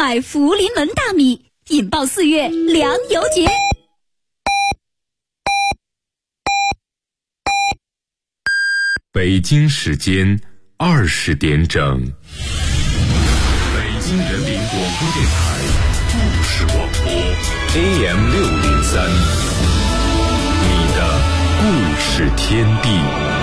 买福临门大米，引爆4月粮油节。 北京时间20点整，北京人民广播电台故事广播 AM603，你的故事天地。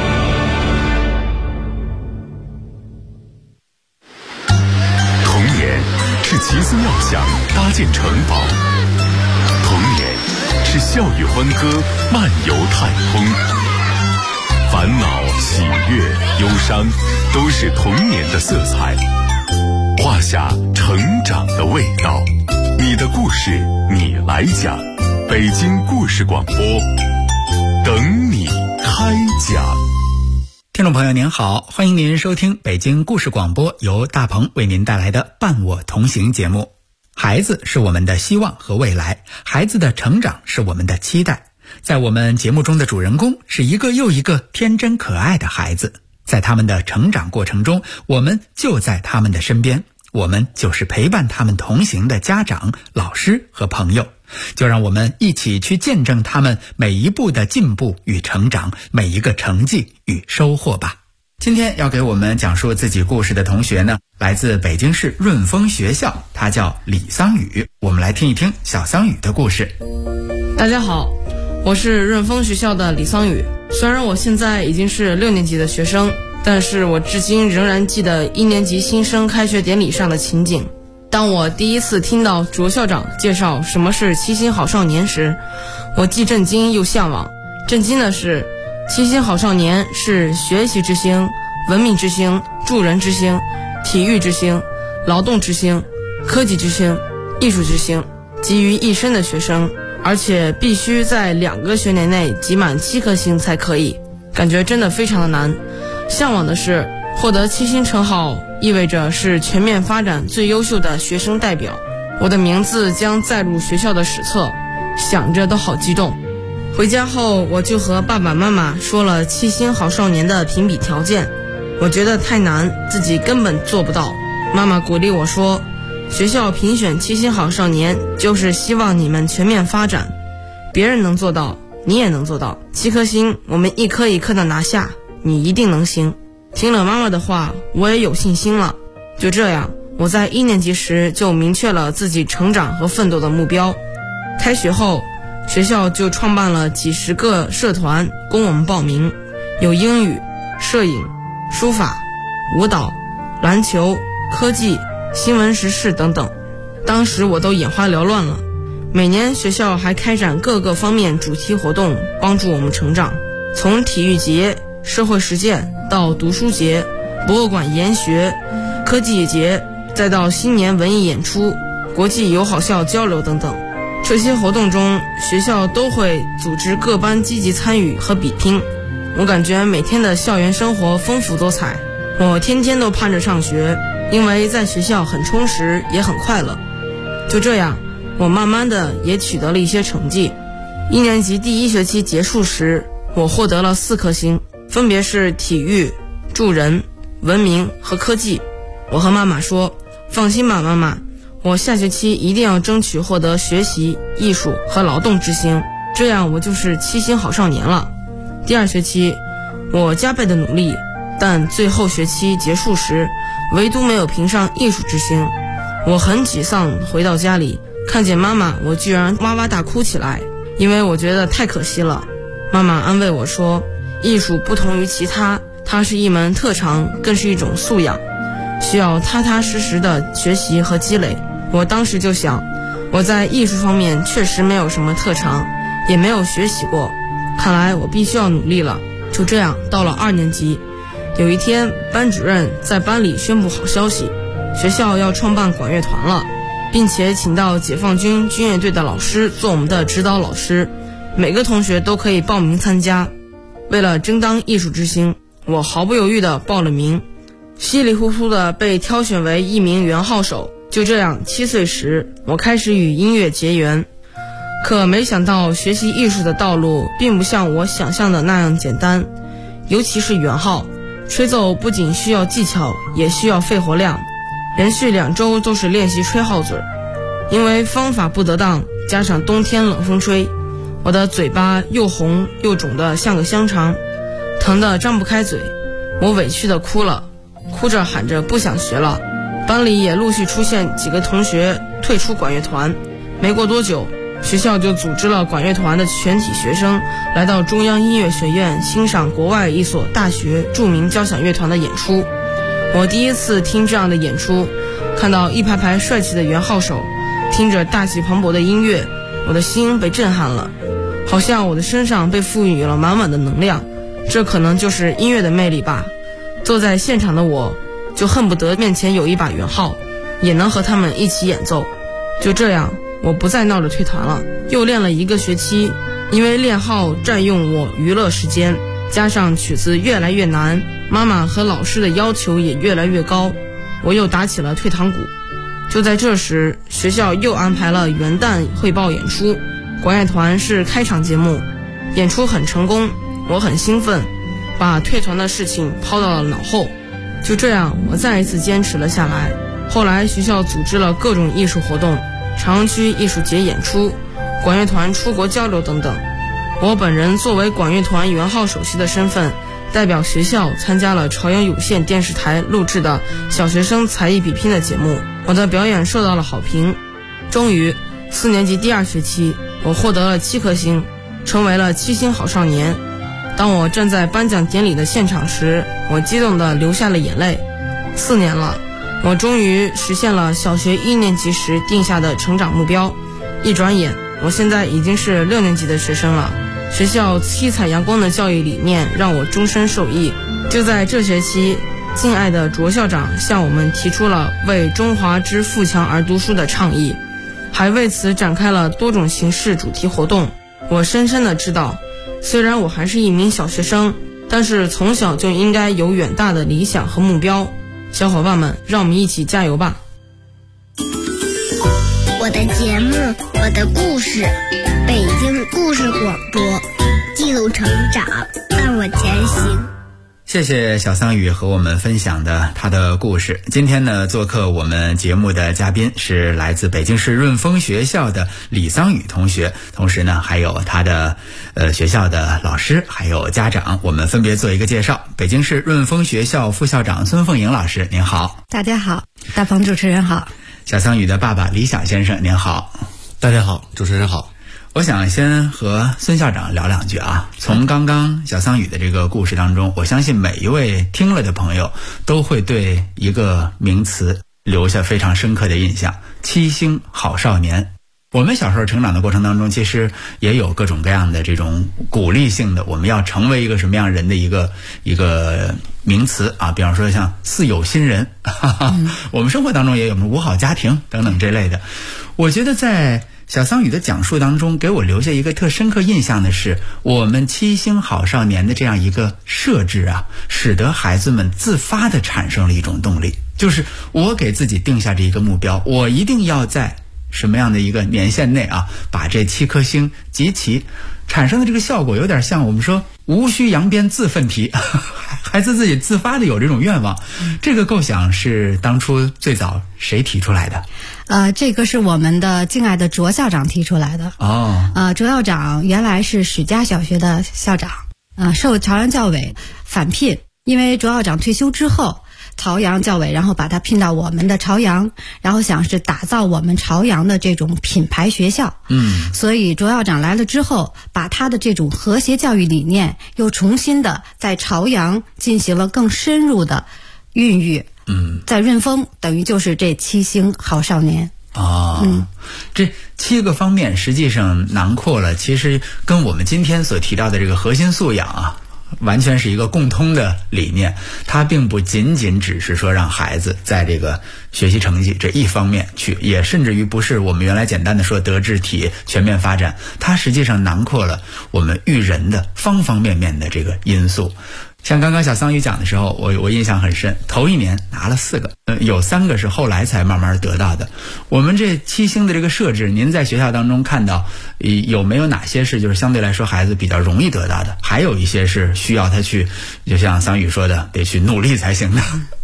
童年是奇思妙想搭建城堡，童年是笑语欢歌漫游太空，烦恼、喜悦、忧伤，都是童年的色彩，画下成长的味道。你的故事，你来讲。北京故事广播，等你开讲。 听众朋友您好，欢迎您收听北京故事广播，由大鹏为您带来的伴我同行节目。孩子是我们的希望和未来，孩子的成长是我们的期待。在我们节目中的主人公是一个又一个天真可爱的孩子，在他们的成长过程中，我们就在他们的身边，我们就是陪伴他们同行的家长、老师和朋友。就让我们一起去见证他们每一步的进步与成长，每一个成绩与收获吧。今天要给我们讲述自己故事的同学呢，来自北京市润丰学校，他叫李桑宇。我们来听一听小桑宇的故事。 大家好，我是润丰学校的李桑宇。虽然我现在已经是6年级的学生，但是我至今仍然记得1年级新生开学典礼上的情景。当我第一次听到卓校长介绍什么是七星好少年时，我既震惊又向往。震惊的是，七星好少年是学习之星、文明之星、助人之星、体育之星、劳动之星、科技之星、艺术之星，集于一身的学生，而且必须在2个学年内集满7颗星才可以，感觉真的非常的难。向往的是获得7星称号，意味着是全面发展最优秀的学生代表，我的名字将载入学校的史册，想着都好激动。回家后，我就和爸爸妈妈说了7星好少年的评比条件，我觉得太难，自己根本做不到。妈妈鼓励我说，学校评选7星好少年，就是希望你们全面发展，别人能做到，你也能做到。7颗星，我们一颗一颗的拿下，你一定能行。听了妈妈的话，我也有信心了。就这样，我在1年级时就明确了自己成长和奋斗的目标。开学后，学校就创办了几10个社团供我们报名，有英语、摄影、书法、舞蹈、篮球、科技、新闻时事等等。当时我都眼花缭乱了。每年学校还开展各个方面主题活动，帮助我们成长，从体育节、社会实践到读书节、博物馆研学、科技节，再到新年文艺演出、国际友好校交流等等。这些活动中，学校都会组织各班积极参与和比拼。我感觉每天的校园生活丰富多彩，我天天都盼着上学，因为在学校很充实也很快乐。就这样，我慢慢的也取得了一些成绩。1年级第1学期结束时，我获得了4颗星，分别是体育、助人、文明和科技。我和妈妈说，放心吧妈妈，我下学期一定要争取获得学习、艺术和劳动之星，这样我就是7星好少年了。第2学期，我加倍的努力，但最后学期结束时，唯独没有评上艺术之星。我很沮丧，回到家里，看见妈妈，我居然哇哇大哭起来，因为我觉得太可惜了。妈妈安慰我说，艺术不同于其他，它是一门特长，更是一种素养，需要踏踏实实的学习和积累。我当时就想，我在艺术方面确实没有什么特长，也没有学习过，看来我必须要努力了。就这样，到了2年级，有一天，班主任在班里宣布好消息，学校要创办管乐团了，并且请到解放军军乐队的老师做我们的指导老师，每个同学都可以报名参加。为了争当艺术之星，我毫不犹豫地报了名，稀里糊涂地被挑选为一名圆号手。就这样，7岁时，我开始与音乐结缘。可没想到，学习艺术的道路并不像我想象的那样简单，尤其是圆号，吹奏不仅需要技巧，也需要肺活量。 连续2周都是练习吹号嘴，因为方法不得当，加上冬天冷风吹，我的嘴巴又红又肿得像个香肠，疼得张不开嘴。我委屈地哭了，哭着喊着不想学了。班里也陆续出现几个同学退出管乐团，没过多久，学校就组织了管乐团的全体学生来到中央音乐学院欣赏国外一所大学著名交响乐团的演出。我第一次听这样的演出，看到一排排帅气的圆号手，听着大气磅礴的音乐，我的心被震撼了，好像我的身上被赋予了满满的能量。这可能就是音乐的魅力吧。坐在现场的我就恨不得面前有一把圆号，也能和他们一起演奏。就这样，我不再闹着退团了，又练了1个学期。因为练号占用我娱乐时间，加上曲子越来越难，妈妈和老师的要求也越来越高，我又打起了退堂鼓。就在这时，学校又安排了元旦汇报演出，管乐团是开场节目，演出很成功，我很兴奋，把退团的事情抛到了脑后。就这样，我再一次坚持了下来。后来学校组织了各种艺术活动，朝阳区艺术节演出，管乐团出国交流等等。我本人作为管乐团圆号首席的身份，代表学校参加了朝阳有线电视台录制的小学生才艺比拼的节目，我的表演受到了好评。终于4年级第2学期，我获得了7颗星，成为了7星好少年。当我站在颁奖典礼的现场时，我激动地流下了眼泪。4年了，我终于实现了小学1年级时定下的成长目标。一转眼，我现在已经是6年级的学生了。学校七彩阳光的教育理念让我终身受益。就在这学期，敬爱的卓校长向我们提出了为中华之富强而读书的倡议，还为此展开了多种形式主题活动。我深深地知道，虽然我还是一名小学生，但是从小就应该有远大的理想和目标。小伙伴们，让我们一起加油吧！ 我的节目，我的故事，北京故事广播，记录成长，伴我前行。 谢谢小桑宇和我们分享的他的故事。今天呢，做客我们节目的嘉宾是来自北京市润丰学校的李桑宇同学，同时呢还有他的学校的老师还有家长，我们分别做一个介绍。北京市润丰学校副校长孙凤莹老师，您好。 大家好，大鹏主持人好。 小桑宇的爸爸李晓先生，您好。 大家好，主持人好。 我想先和孙校长聊两句啊。从刚刚小桑宇的这个故事当中，我相信每一位听了的朋友都会对一个名词留下非常深刻的印象，7星好少年。我们小时候成长的过程当中，其实也有各种各样的这种鼓励性的，我们要成为一个什么样人的一个名词啊，比方说像四有新人，我们生活当中也有五好家庭等等这类的。我觉得在小桑宇的讲述当中，给我留下一个特深刻印象的是，我们7星好少年的这样一个设置啊，使得孩子们自发地产生了一种动力，就是我给自己定下这一个目标，我一定要在什么样的一个年限内啊，把这7颗星集齐，产生的这个效果有点像我们说无需扬鞭自奋蹄，孩子自己自发的有这种愿望。这个构想是当初最早谁提出来的？ 这个是我们的敬爱的卓校长提出来的。卓校长原来是许家小学的校长，受朝阳教委返聘，因为卓校长退休之后，朝阳教委然后把他聘到我们的朝阳，然后想是打造我们朝阳的这种品牌学校。所以卓校长来了之后，把他的这种和谐教育理念又重新的在朝阳进行了更深入的孕育。在润丰等于就是这7星好少年。 这7个方面实际上囊括了，其实跟我们今天所提到的这个核心素养啊，完全是一个共通的理念。它并不仅仅只是说让孩子在这个学习成绩这一方面去，也甚至于不是我们原来简单的说德智体全面发展，它实际上囊括了我们育人的方方面面的这个因素。像刚刚小桑宇讲的时候，我印象很深，头一年拿了4个，有3个是后来才慢慢得到的。我们这7星的这个设置，您在学校当中看到有没有哪些是就是相对来说孩子比较容易得到的，还有一些是需要他去就像桑宇说的得去努力才行的？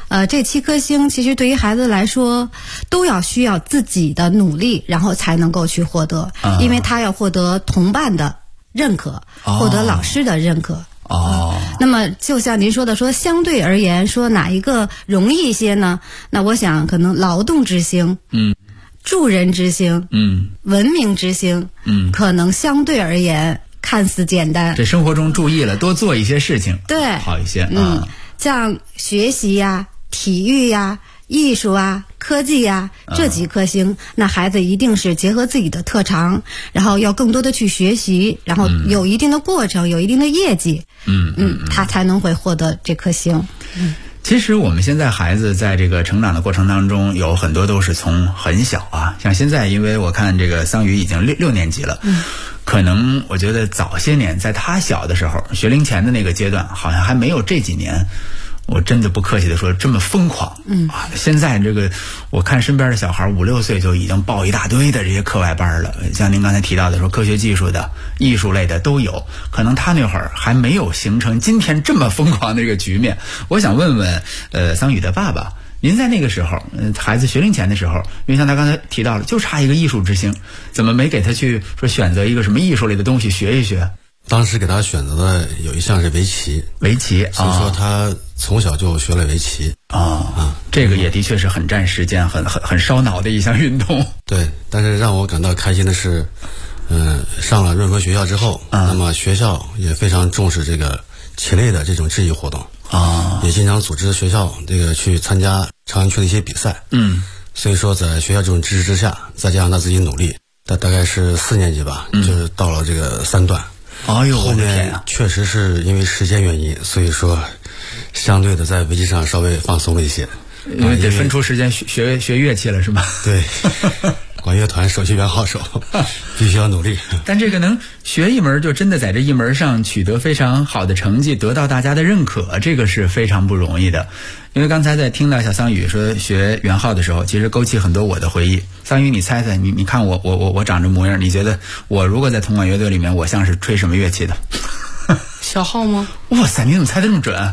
这7颗星其实对于孩子来说都需要自己的努力，然后才能够去获得，因为他要获得同伴的认可，获得老师的认可。那么就像您说的，说相对而言，说哪一个容易一些呢？那我想可能劳动之星，助人之星，文明之星，可能相对而言看似简单， 这生活中注意了，多做一些事情， 对， 好一些。 像学习呀、体育呀、艺术啊、科技呀，这几颗星，那孩子一定是结合自己的特长，然后要更多的去学习，然后有一定的过程，有一定的业绩，他才能会获得这颗星。 其实我们现在孩子在这个成长的过程当中，有很多都是从很小啊，像现在因为我看这个桑宇已经6年级了，可能我觉得早些年在他小的时候，学龄前的那个阶段，好像还没有这几年，我真的不客气的说这么疯狂。现在这个我看身边的小孩5、6岁就已经报一大堆的这些课外班了，像您刚才提到的说科学技术的、艺术类的都有，可能他那会儿还没有形成今天这么疯狂的这个局面。我想问问桑宇的爸爸，您在那个时候孩子学龄前的时候，因为像他刚才提到了就差一个艺术之星，怎么没给他去说选择一个什么艺术类的东西学一学？ 当时给他选择的有一项是围棋，所以说他从小就学了围棋。 这个也的确是很占时间、很烧脑的一项运动。 对，但是让我感到开心的是，上了润和学校之后，那么学校也非常重视这个棋类的这种志愿活动，也经常组织学校这个去参加朝阳区的一些比赛。所以说在学校这种支持之下，再加上他自己努力，他大概是4年级吧，就是到了这个3段。后面确实是因为时间原因，所以说相对的在围棋上稍微放松了一些， 因为得分出时间学乐器了，是吧？ 对，管乐团首席圆号手，必须要努力。 但这个能学一门就真的在这一门上取得非常好的成绩，得到大家的认可，这个是非常不容易的。因为刚才在听到小桑宇说学圆号的时候，其实勾起很多我的回忆。桑宇，你猜猜，你看我长这模样，你觉得我如果在铜管乐队里面，我像是吹什么乐器的？ 小号吗？ 哇塞，你怎么猜得这么准？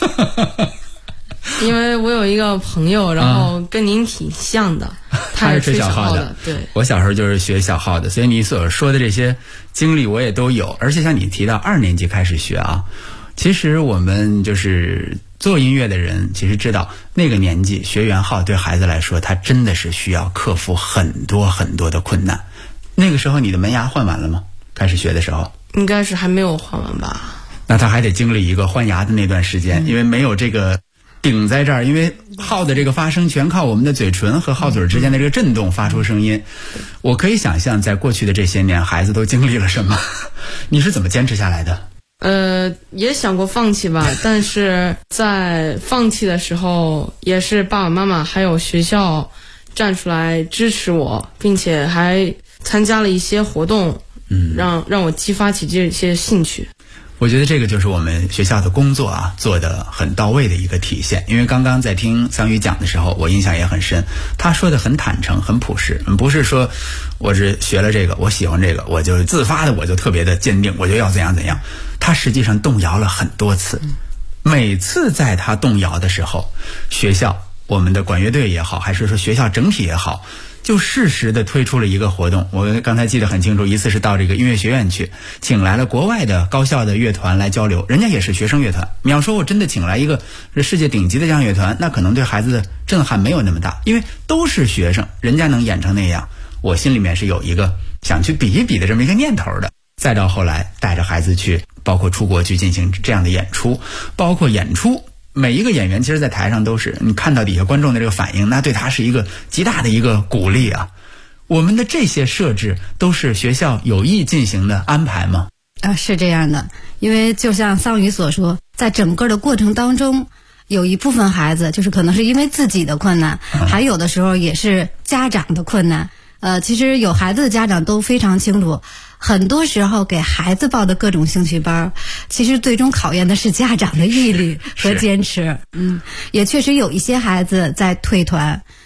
因为我有一个朋友，然后跟您挺像的， 他是吹小号的。 对， 我小时候就是学小号的，所以你所说的这些经历我也都有。而且像你提到2年级开始学啊，其实我们就是做音乐的人，其实知道那个年纪学圆号对孩子来说，他真的是需要克服很多很多的困难。那个时候你的门牙换完了吗？开始学的时候应该是还没有换完吧。 那他还得经历一个换牙的那段时间，因为没有这个顶在这儿，因为号的这个发声全靠我们的嘴唇和号嘴之间的这个震动发出声音。我可以想象在过去的这些年孩子都经历了什么。你是怎么坚持下来的？ 也想过放弃吧，但是在放弃的时候也是爸爸妈妈还有学校站出来支持我，并且还参加了一些活动，让我激发起这些兴趣。 我觉得这个就是我们学校的工作啊做得很到位的一个体现。因为刚刚在听桑宇讲的时候，我印象也很深，他说的很坦诚很朴实，不是说我是学了这个我喜欢这个我就自发的我就特别的坚定我就要怎样怎样，他实际上动摇了很多次。每次在他动摇的时候，学校我们的管乐队也好，还是说学校整体也好，就适时的推出了一个活动。我刚才记得很清楚，一次是到这个音乐学院去，请来了国外的高校的乐团来交流，人家也是学生乐团。你要说我真的请来一个世界顶级的交响乐团，那可能对孩子的震撼没有那么大，因为都是学生，人家能演成那样，我心里面是有一个想去比一比的这么一个念头的。再到后来带着孩子去，包括出国去进行这样的演出，包括演出每一个演员其实在台上都是你看到底下观众的这个反应，那对他是一个极大的一个鼓励啊。我们的这些设置都是学校有意进行的安排吗？ 是这样的，因为就像桑宇所说，在整个的过程当中，有一部分孩子就是可能是因为自己的困难，还有的时候也是家长的困难。其实有孩子的家长都非常清楚，很多时候给孩子报的各种兴趣班，其实最终考验的是家长的毅力和坚持。也确实有一些孩子在退团，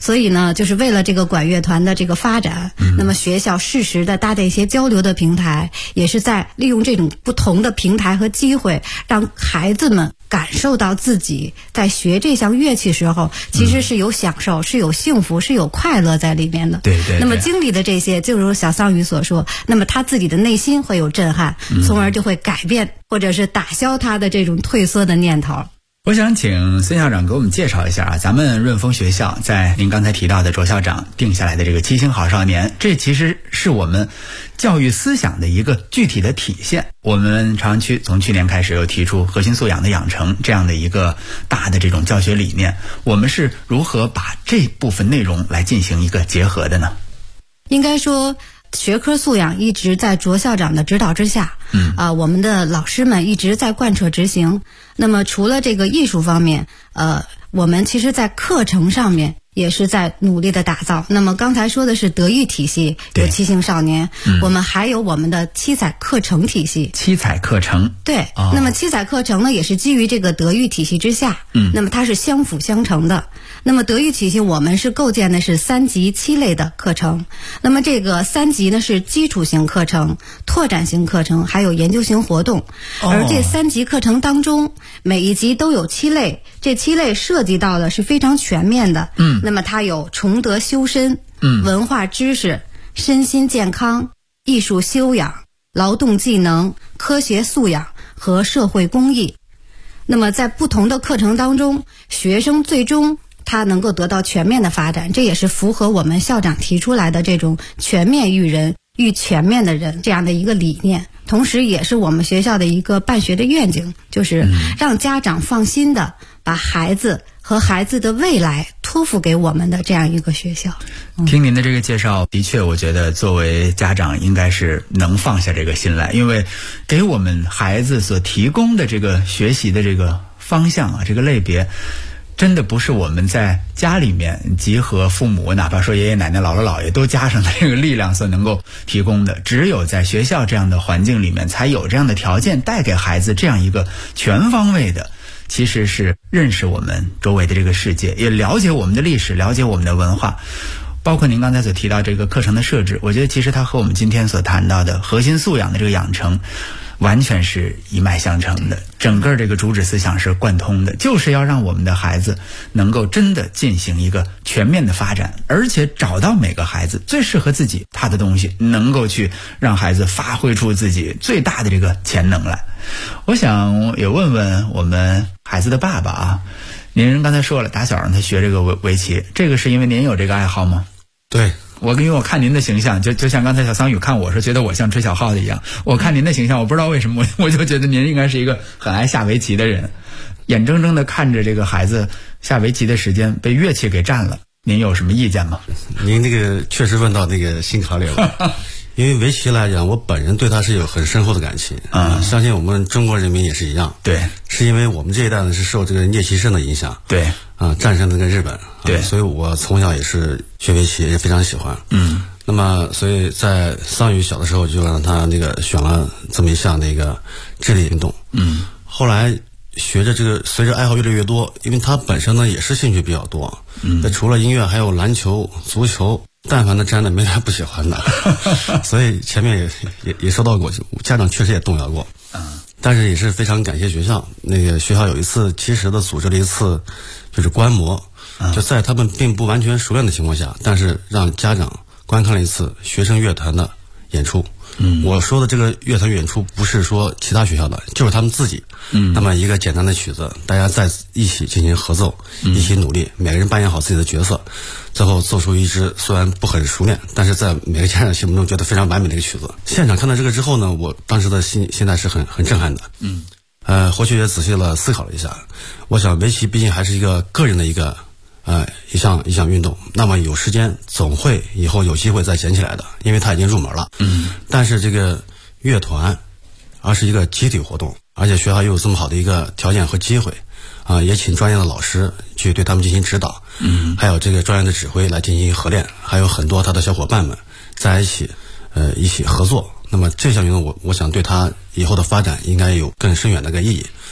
所以呢，就是为了这个管乐团的这个发展，那么学校适时的搭建一些交流的平台，也是在利用这种不同的平台和机会，让孩子们感受到自己在学这项乐器时候，其实是有享受，是有幸福，是有快乐在里面的。 对对。 那么经历的这些，就如小桑榆所说，那么他自己的内心会有震撼，从而就会改变或者是打消他的这种退缩的念头。 我想请孙校长给我们介绍一下咱们润丰学校在您刚才提到的卓校长定下来的这个7星好少年，这其实是我们教育思想的一个具体的体现。我们朝阳区从去年开始又提出核心素养的养成这样的一个大的这种教学理念，我们是如何把这部分内容来进行一个结合的呢？ 应该说学科素养一直在卓校长的指导之下，我们的老师们一直在贯彻执行。那么除了这个艺术方面，我们其实在课程上面也是在努力的打造。那么刚才说的是德育体系，有7星少年，我们还有我们的七彩课程体系。 七彩课程， 对，那么七彩课程呢，也是基于这个德育体系之下，那么它是相辅相成的。那么德育体系我们是构建的是3级7类的课程，那么这个3级呢是基础型课程、拓展型课程，还有研究型活动。而这3级课程当中，每一级都有7类，这7类涉及到的是非常全面的。那么它有崇德修身、文化知识、身心健康、艺术修养、劳动技能、科学素养和社会公益。那么在不同的课程当中，学生最终他能够得到全面的发展，这也是符合我们校长提出来的这种全面育人、育全面的人这样的一个理念。同时也是我们学校的一个办学的愿景，就是让家长放心的把孩子和孩子的未来托付给我们的这样一个学校。 听您的这个介绍，的确我觉得作为家长应该是能放下这个心来，因为给我们孩子所提供的这个学习的这个方向啊，这个类别真的不是我们在家里面集合父母，哪怕说爷爷奶奶姥姥姥爷都加上的这个力量所能够提供的，只有在学校这样的环境里面才有这样的条件带给孩子这样一个全方位的，其实是认识我们周围的这个世界，也了解我们的历史，了解我们的文化。包括您刚才所提到这个课程的设置，我觉得其实它和我们今天所谈到的核心素养的这个养成完全是一脉相承的，整个这个主旨思想是贯通的，就是要让我们的孩子能够真的进行一个全面的发展，而且找到每个孩子最适合自己他的东西，能够去让孩子发挥出自己最大的这个潜能来。我想也问问我们孩子的爸爸啊，您刚才说了打小让他学这个围棋，这个是因为您有这个爱好吗？ 对， 因为我看您的形象，就像刚才小桑榆看我是觉得我像吹小号的一样，我看您的形象，我不知道为什么我就觉得您应该是一个很爱下围棋的人，眼睁睁的看着这个孩子下围棋的时间被乐器给占了，您有什么意见吗？ 您这个确实问到那个心坎里了。因为围棋来讲，我本人对它是有很深厚的感情相信我们中国人民也是一样。对，是因为我们这一代呢是受这个聂其胜的影响，对战胜那个日本，对，所以我从小也是学围棋，也非常喜欢。那么所以在桑榆小的时候就让他那个选了这么一项那个智力运动。后来学着这个随着爱好越来越多，因为他本身呢也是兴趣比较多，除了音乐还有篮球、足球。但凡的沾的没他不喜欢的，所以前面也说到过，家长确实也动摇过，但是也是非常感谢学校。那个学校有一次及时的组织了一次，就是观摩，就在他们并不完全熟练的情况下，但是让家长观看了一次学生乐团的演出。我说的这个乐团演出不是说其他学校的，就是他们自己。那么一个简单的曲子，大家在一起进行合奏，一起努力，每个人扮演好自己的角色，最后奏出一支虽然不很熟练，但是在每个家长心目中觉得非常完美的一个曲子。现场看到这个之后呢，我当时的心现在是很震撼的。回去也仔细了思考了一下，我想围棋毕竟还是一个个人的一个一项运动，那么有时间总会以后有机会再捡起来的，因为它已经入门了。但是这个乐团而是一个集体活动，而且学校又有这么好的一个条件和机会也请专业的老师去对他们进行指导，还有这个专业的指挥来进行合练，还有很多他的小伙伴们在一起一起合作。那么这项运动我想对他以后的发展应该有更深远的一个意义。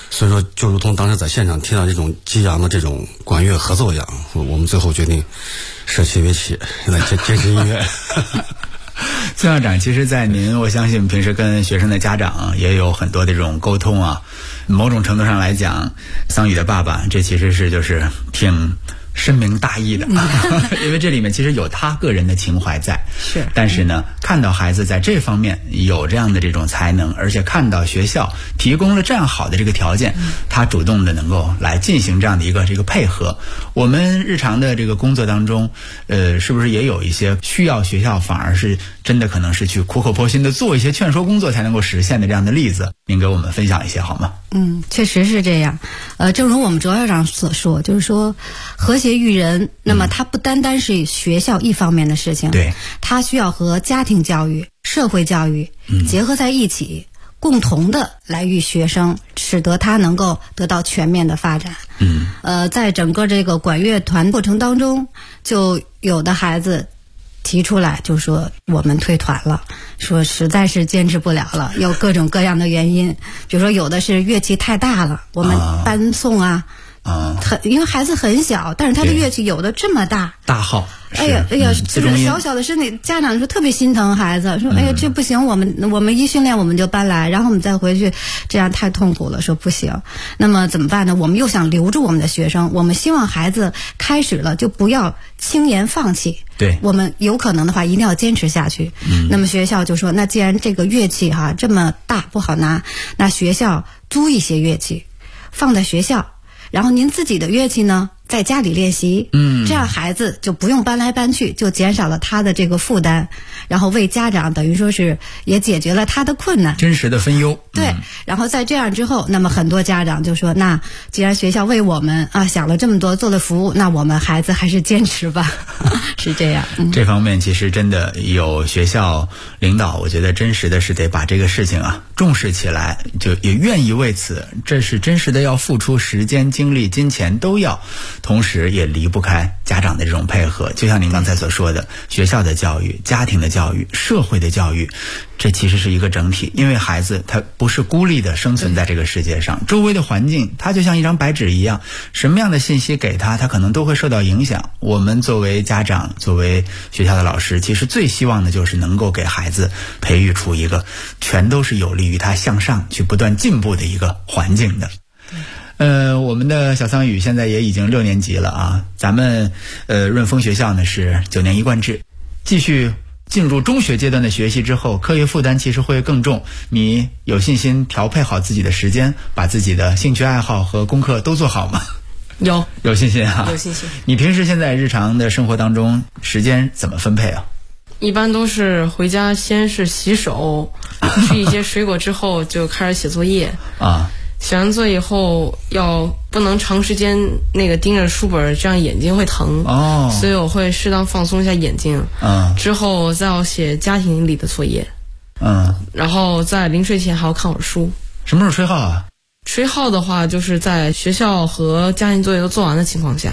所以说，就如同当时在现场听到这种激昂的这种管乐合奏一样，我们最后决定舍弃围棋，现在坚持音乐。 孙校长，其实在您，我相信平时跟学生的家长也有很多的这种沟通啊。某种程度上来讲，桑宇的爸爸这其实是就是挺深明大义的，因为这里面其实有他个人的情怀在。 是， 但是呢，看到孩子在这方面有这样的这种才能，而且看到学校提供了这样好的这个条件，他主动的能够来进行这样的一个这个配合。我们日常的这个工作当中，是不是也有一些需要学校反而是真的可能是去苦口婆心的做一些劝说工作才能够实现的这样的例子？您给我们分享一些好吗？ 确实是这样。正如我们卓校长所说，就是说和谐育人，那么它不单单是学校一方面的事情， 对， 它需要和家庭教育、社会教育结合在一起，共同的来育学生，使得他能够得到全面的发展。在整个这个管乐团过程当中，就有的孩子提出来就说我们退团了，说实在是坚持不了了，有各种各样的原因，比如说有的是乐器太大了，我们搬送因为孩子很小，但是他的乐器有的这么大， 大号， 哎呀，就是小小的身体，家长说特别心疼孩子，说哎呀这不行，我们一训练我们就搬来，然后我们再回去，这样太痛苦了，说不行。那么怎么办呢？我们又想留住我们的学生，我们希望孩子开始了就不要轻言放弃， 对， 我们有可能的话一定要坚持下去。那么学校就说，那既然这个乐器这么大不好拿，那学校租一些乐器放在学校，然后您自己的乐器呢在家里练习，这样孩子就不用搬来搬去，就减少了他的这个负担，然后为家长等于说是也解决了他的困难， 真实的分忧。 对，然后在这样之后，那么很多家长就说，那既然学校为我们想了这么多，做了服务，那我们孩子还是坚持吧。是这样。 这方面其实真的有学校领导，我觉得真实的是得把这个事情重视起来，就也愿意为此，这是真实的要付出时间、精力、金钱都要，同时也离不开家长的这种配合。就像您刚才所说的，学校的教育、家庭的教育、社会的教育，这其实是一个整体。因为孩子他不是孤立的生存在这个世界上，周围的环境他就像一张白纸一样，什么样的信息给他可能都会受到影响。我们作为家长，作为学校的老师，其实最希望的就是能够给孩子培育出一个全都是有利于他向上去不断进步的一个环境的。我们的小桑宇现在也已经6年级了咱们润丰学校呢是9年一贯制，继续进入中学阶段的学习之后，课业负担其实会更重。你有信心调配好自己的时间，把自己的兴趣爱好和功课都做好吗？有信心有信心。 你平时现在日常的生活当中时间怎么分配一般都是回家先是洗手，吃一些水果之后就开始写作业写完作业以后不能长时间盯着书本，这样眼睛会疼所以我会适当放松一下眼睛之后再要写家庭里的作业然后在临睡前还要看会儿书。 什么时候吹号吹号的话就是在学校和家庭作业都做完的情况下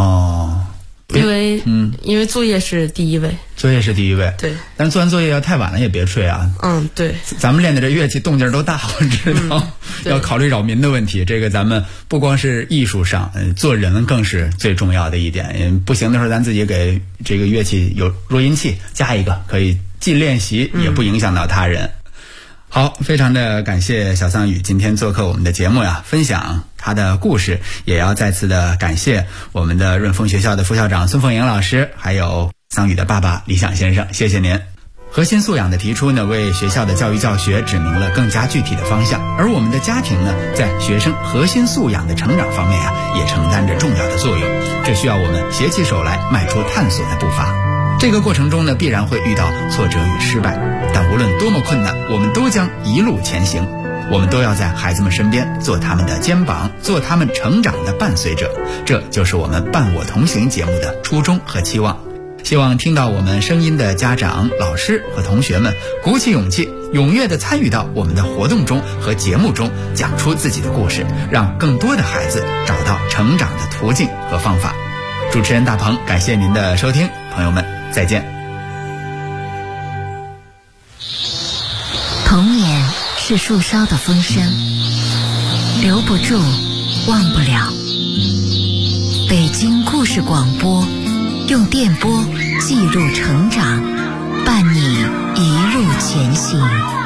因为作业是第一位， 对，但是做完作业要太晚了也别吹对， 咱们练的这乐器动静都大，我知道要考虑扰民的问题，这个咱们不光是艺术上做人更是最重要的一点。不行的时候咱自己给这个乐器有弱音器加一个，可以既练习也不影响到他人好，非常的感谢小桑宇今天做客我们的节目分享他的故事，也要再次的感谢我们的润丰学校的副校长孙凤莹老师，还有桑宇的爸爸李想先生，谢谢您。核心素养的提出呢，为学校的教育教学指明了更加具体的方向，而我们的家庭呢，在学生核心素养的成长方面也承担着重要的作用，这需要我们携起手来迈出探索的步伐。这个过程中呢，必然会遇到挫折与失败，但无论多么困难，我们都将一路前行。我们都要在孩子们身边做他们的肩膀，做他们成长的伴随者，这就是我们伴我同行节目的初衷和期望。希望听到我们声音的家长、老师和同学们鼓起勇气，踊跃地参与到我们的活动中和节目中，讲出自己的故事，让更多的孩子找到成长的途径和方法。主持人大鹏，感谢您的收听，朋友们再见。 童年是树梢的风声， 留不住，忘不了。北京故事广播，用电波记录成长，伴你一路前行。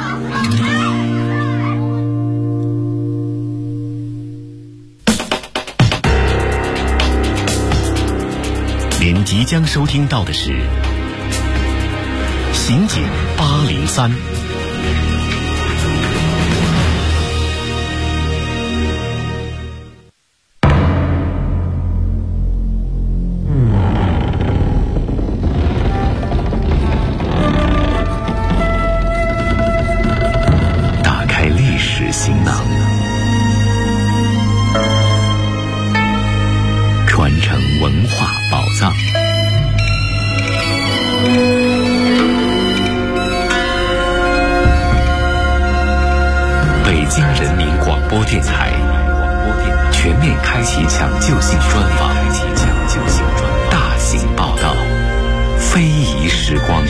您即将收听到的是《刑警803》。打开历史行囊，传承文化宝藏。北京人民广播电台全面开启抢救性专访，大型报道，非遗时光。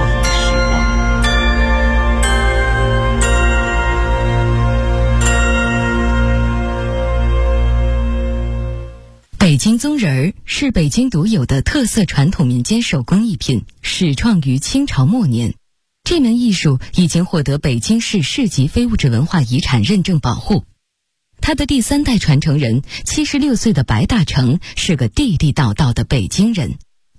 北京宗人儿是北京独有的特色传统民间手工艺品，始创于清朝末年。这门艺术已经获得北京市市级非物质文化遗产认证保护。他的第3代传承人76岁的白大成是个地地道道的北京人。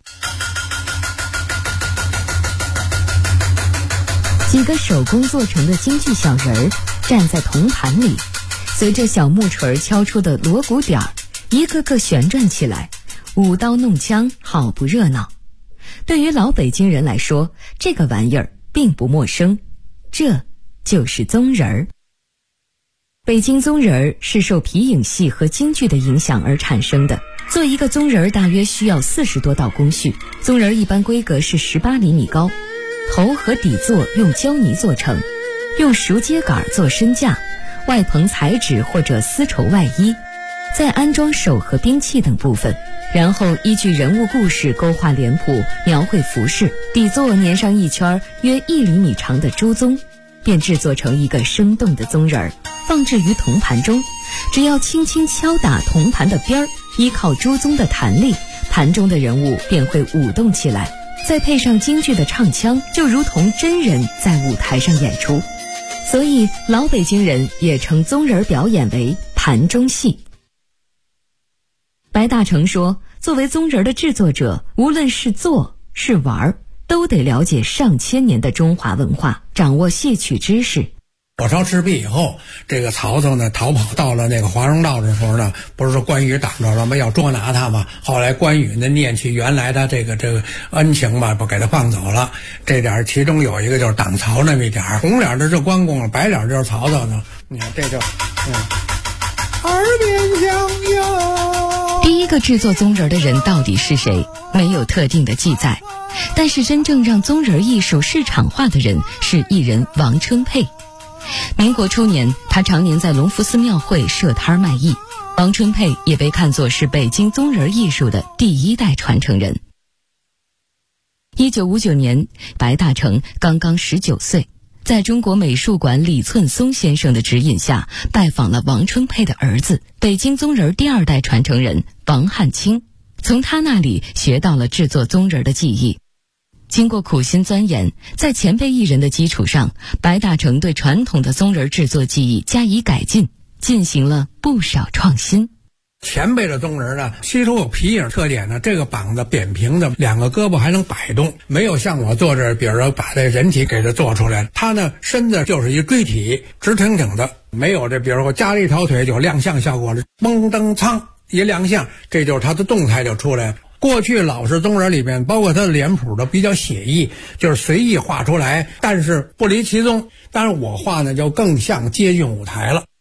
几个手工做成的京剧小人儿站在铜盘里，随着小木锤敲出的锣鼓点儿，一个个旋转起来，舞刀弄枪，好不热闹。对于老北京人来说，这个玩意儿并不陌生，这就是宗人儿。北京宗人儿是受皮影戏和京剧的影响而产生的。做一个宗人儿大约需要40多道工序，宗人儿一般规格是18厘米高，头和底座用胶泥做成，用熟秸秆做身架，外棚彩纸或者丝绸外衣，再安装手和兵器等部分，然后依据人物故事勾画脸谱，描绘服饰，底座粘上一圈约1厘米长的朱宗，便制作成一个生动的宗人儿，放置于铜盘中。只要轻轻敲打铜盘的边儿，依靠朱宗的弹力，盘中的人物便会舞动起来，再配上京剧的唱腔，就如同真人在舞台上演出。所以老北京人也称宗人表演为盘中戏。白大成说，作为宗人的制作者，无论是做是玩，都得了解上千年的中华文化，掌握戏曲知识。 火烧赤壁以后，这个曹操呢逃跑到了那个华容道的时候呢，不是说关羽挡着了吗？要捉拿他嘛。后来关羽呢念起原来的这个恩情吧，不给他放走了。这点其中有一个就是挡曹那么一点，红脸的是关公，白脸就是曹操呢。你看这就耳边响哟。 第一个制作宗人的人到底是谁，没有特定的记载。但是真正让宗人艺术市场化的人是艺人王春佩。民国初年，他常年在隆福寺庙会设摊卖艺。王春佩也被看作是北京宗人艺术的第1代传承人。1959年，白大成刚刚19岁，在中国美术馆李寸松先生的指引下，拜访了王春佩的儿子，北京宗人第2代传承人王汉卿，从他那里学到了制作宗人的技艺。经过苦心钻研，在前辈艺人的基础上，白大成对传统的宗人制作技艺加以改进，进行了不少创新。 前辈的宗人呢，吸收有皮影特点呢，这个膀子扁平的，2个胳膊还能摆动，没有像我做这，比如说把这人体给它做出来，他呢身子就是一锥体，直挺挺的，没有这，比如说加了一条腿就亮相效果了，嘣噔苍一亮相，这就是他的动态就出来了。过去老式宗人里面，包括他的脸谱都比较写意，就是随意画出来，但是不离其宗。但是我画呢，就更像接近舞台了。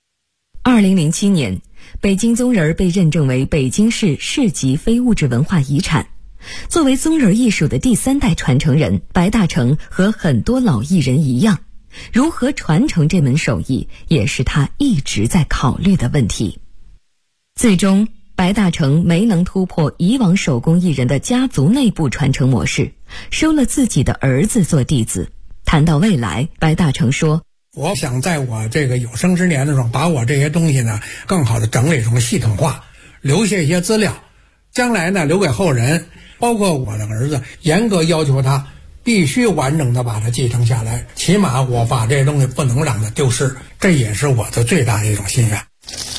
2007年，北京宗人被认证为北京市市级非物质文化遗产。作为宗人艺术的第3代传承人，白大成和很多老艺人一样，如何传承这门手艺，也是他一直在考虑的问题。最终，白大成没能突破以往手工艺人的家族内部传承模式，收了自己的儿子做弟子。谈到未来，白大成说， 我想在我这个有生之年的时候，把我这些东西呢，更好的整理成系统化，留下一些资料，将来呢留给后人。包括我的儿子，严格要求他必须完整的把它继承下来，起码我把这些东西不能让它丢失，这也是我的最大的一种心愿。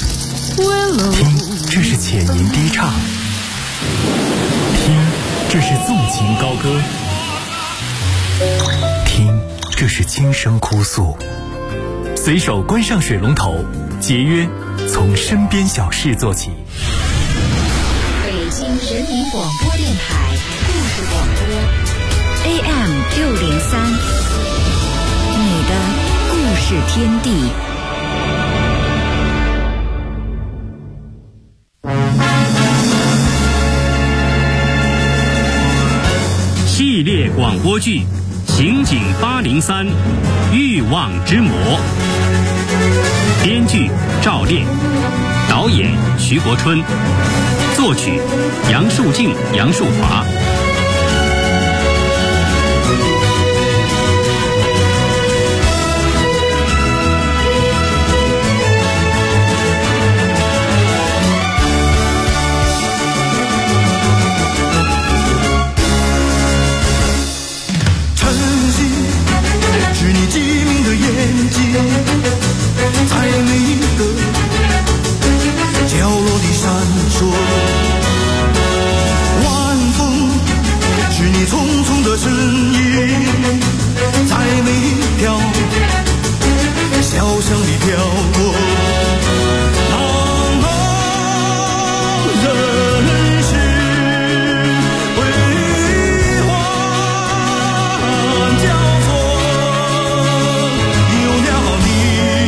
听，这是浅吟低唱；听，这是纵情高歌；听，这是轻声哭诉。随手关上水龙头，节约从身边小事做起。 北京人民广播电台故事广播 AM603，你的故事天地。 系列广播剧《刑警803欲望之魔》，编剧赵烈，导演徐国春，作曲杨树静、杨树华。 在每一个角落里闪烁，晚风是你匆匆的身影，在每一条小巷里飘过，茫茫人世辉煌交错，有了你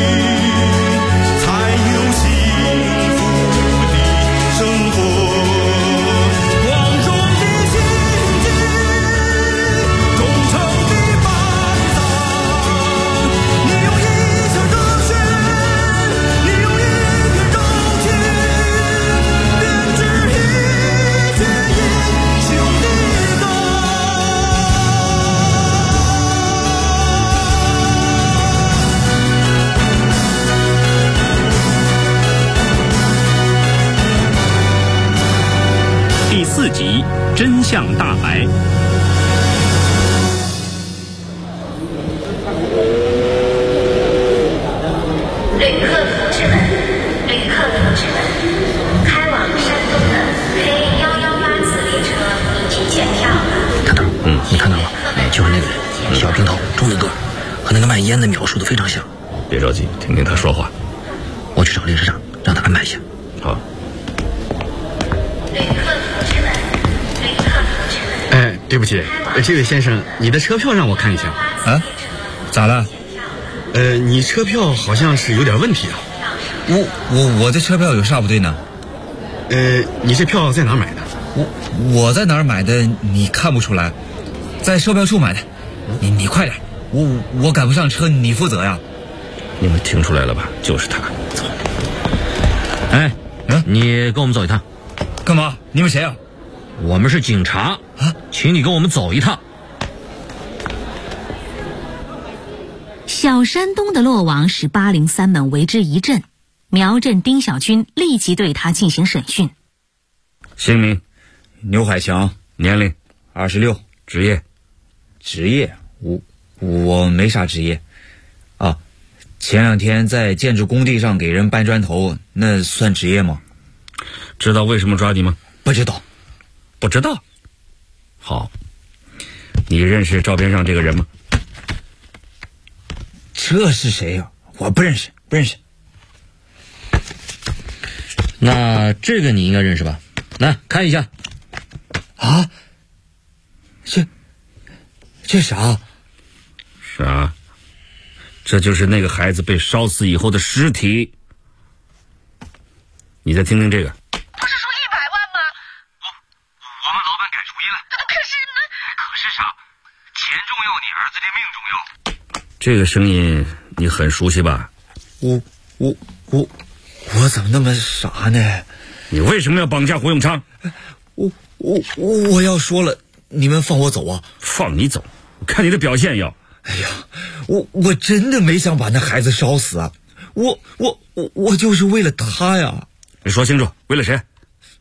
第4集真相大白。 旅客同志们，开往山东的黑1184列车已经检票了。 大头，你看到了？就是那个人，小平头，中等个儿，和那个卖烟的描述的非常像。 别着急，听听他说话。 我去找列车长，让他安排一下。 好。 对不起，这位先生，你的车票让我看一下。 啊？咋了？ 你车票好像是有点问题啊。 我的车票有啥不对呢？ 你这票在哪儿买的？ 我在哪儿买的你看不出来，在售票处买的。你快点，我赶不上车，你负责呀。 你们听出来了吧？就是他。走。 你跟我们走一趟。 干嘛？你们谁啊？ 我们是警察啊，请你跟我们走一趟。 小山东的落网使803们为之一振，苗镇丁小军立即对他进行审讯。 姓名： 牛海强， 年龄 26， 职业？ 我没啥职业啊。前2天在建筑工地上给人搬砖头，那算职业吗？ 知道为什么抓你吗？ 不知道。 不知道。好，你认识照片上这个人吗？ 这是谁呀？我不认识。 那这个你应该认识吧？来看一下。 啊？这啥？ 啥？这就是那个孩子被烧死以后的尸体。你再听听这个。 不是说100万吗？ 我们老板改主意了。可是啥？钱重要，你儿子的命重要。 这个声音你很熟悉吧？ 我怎么那么傻呢？ 你为什么要绑架胡永昌？ 我要说了，你们放我走啊！ 放你走？看你的表现要。 哎呀，我真的没想把那孩子烧死啊！我就是为了他呀！ 你说清楚，为了谁？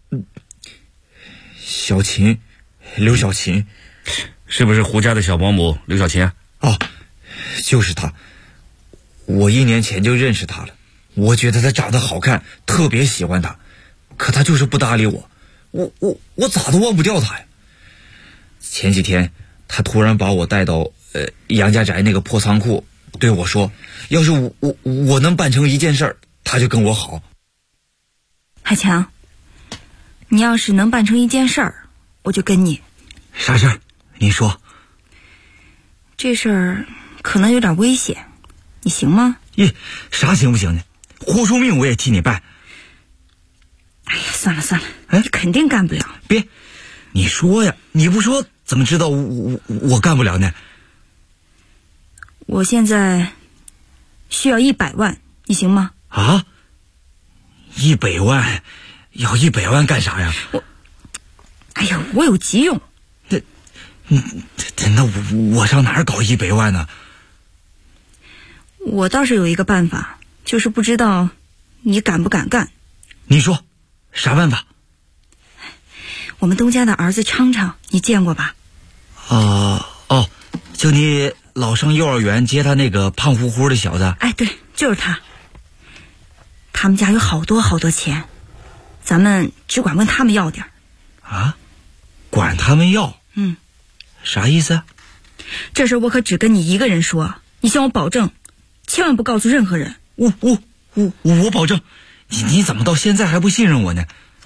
小琴，刘小琴， 是不是胡家的小保姆刘小琴？ 啊，就是她。我1年前就认识她了，我觉得她长得好看，特别喜欢她，可她就是不搭理我，我咋都忘不掉她呀。前几天她突然把我带到杨家宅那个破仓库，对我说，要是我能办成一件事儿，她就跟我好。 海强，你要是能办成一件事儿，我就跟你。 啥事儿？你说。 这事儿可能有点危险，你行吗？ 啥行不行呢？豁出命我也替你办。 哎呀，算了，你肯定干不了。 别，你说呀，你不说怎么知道我干不了呢？ 我现在需要100万，你行吗？ 啊？100万？要100万干啥呀？ 我有急用。 那我上哪儿搞100万呢？ 我倒是有一个办法，就是不知道你敢不敢干。 你说，啥办法？ 我们东家的儿子昌昌，你见过吧？ 就你老上幼儿园接他那个胖乎乎的小子。 哎，对，就是他。他们家有好多钱，咱们只管问他们要点儿。 啊？管他们要？啥意思？ 这事我可只跟你一个人说，你向我保证，千万不告诉任何人。 我保证。你怎么到现在还不信任我呢？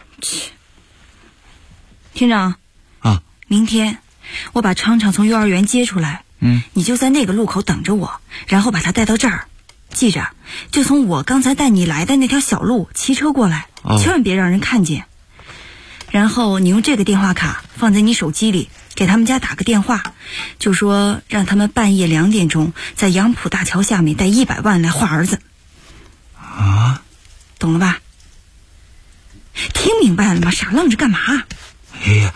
厅长啊， 明天我把昌昌从幼儿园接出来，你就在那个路口等着我，然后把他带到这儿。记着，就从我刚才带你来的那条小路骑车过来，千万别让人看见。然后你用这个电话卡放在你手机里，给他们家打个电话，就说让他们半夜2点钟在杨浦大桥下面带100万来换儿子。 啊， 懂了吧？听明白了吗？傻愣着干嘛？ 哎呀，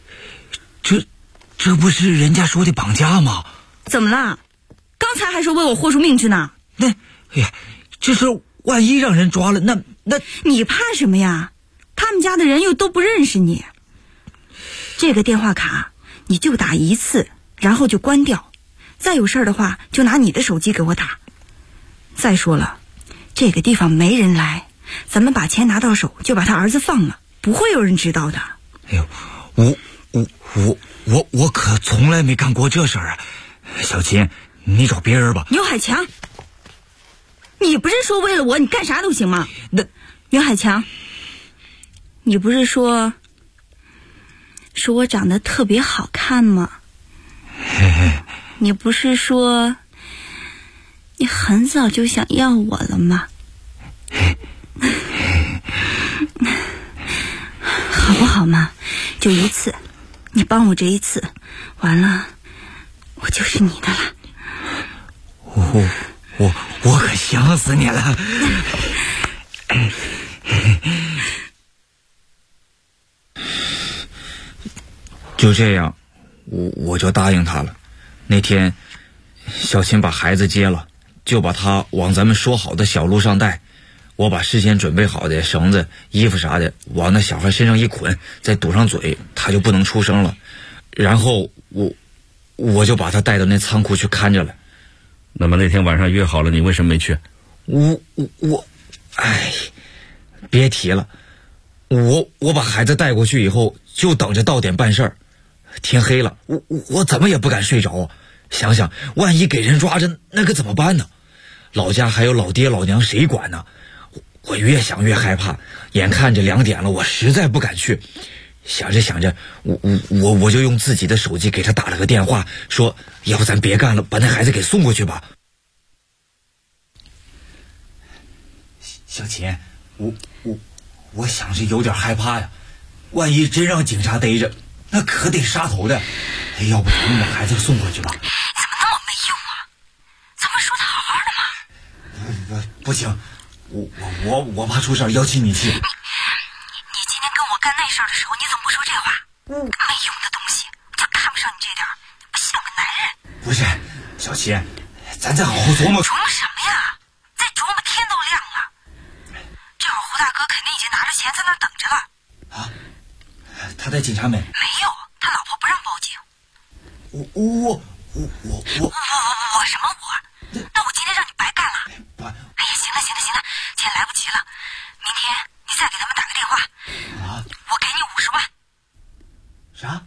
这不是人家说的绑架吗？ 怎么了？刚才还说为我豁出命去呢。 这事万一让人抓了，那你怕什么呀？他们家的人又都不认识你。这个电话卡你就打1次，然后就关掉。再有事儿的话，就拿你的手机给我打。再说了，这个地方没人来，咱们把钱拿到手，就把他儿子放了，不会有人知道的。 哎呦，我可从来没干过这事儿啊！小琴，你找别人吧。 牛海强，你不是说为了我你干啥都行吗？牛海强，你不是说我长得特别好看吗？你不是说你很早就想要我了吗？好不好嘛？就1次，你帮我这1次，完了我就是你的了。 我可想死你了。就这样，我就答应他了。那天小琴把孩子接了，就把他往咱们说好的小路上带。我把事先准备好的绳子、衣服啥的往那小孩身上一捆，再堵上嘴，他就不能出声了。然后我就把他带到那仓库去看着了。 那么那天晚上约好了，你为什么没去？ 别提了。我把孩子带过去以后，就等着到点办事儿。天黑了，我怎么也不敢睡着啊！想想万一给人抓着，那可怎么办呢？老家还有老爹老娘，谁管呢？我越想越害怕，眼看着2点了，我实在不敢去。想着，我就用自己的手机给他打了个电话，说要不咱别干了，把那孩子给送过去吧。小琴，我想是有点害怕呀，万一真让警察逮着，那可得杀头的。要不咱们把孩子送过去吧？ 怎么那么没用啊？咱们说的好好的吗？不行，我怕出事，邀请你去。 你今天跟我干那事儿的时候，你怎么不说这话？没用的东西，就看不上你这点，不像个男人。 不是， 小琴，咱再好好琢磨。 琢磨什么呀？再琢磨天都亮了。这会儿胡大哥肯定已经拿着钱在那儿等着了。 啊？他在警察没？ 没有，他老婆不让报警。我什么我？那我今天让你白干了。哎呀，行了，钱来不及了，明天你再给他们打个电话。我给你50万。 啥？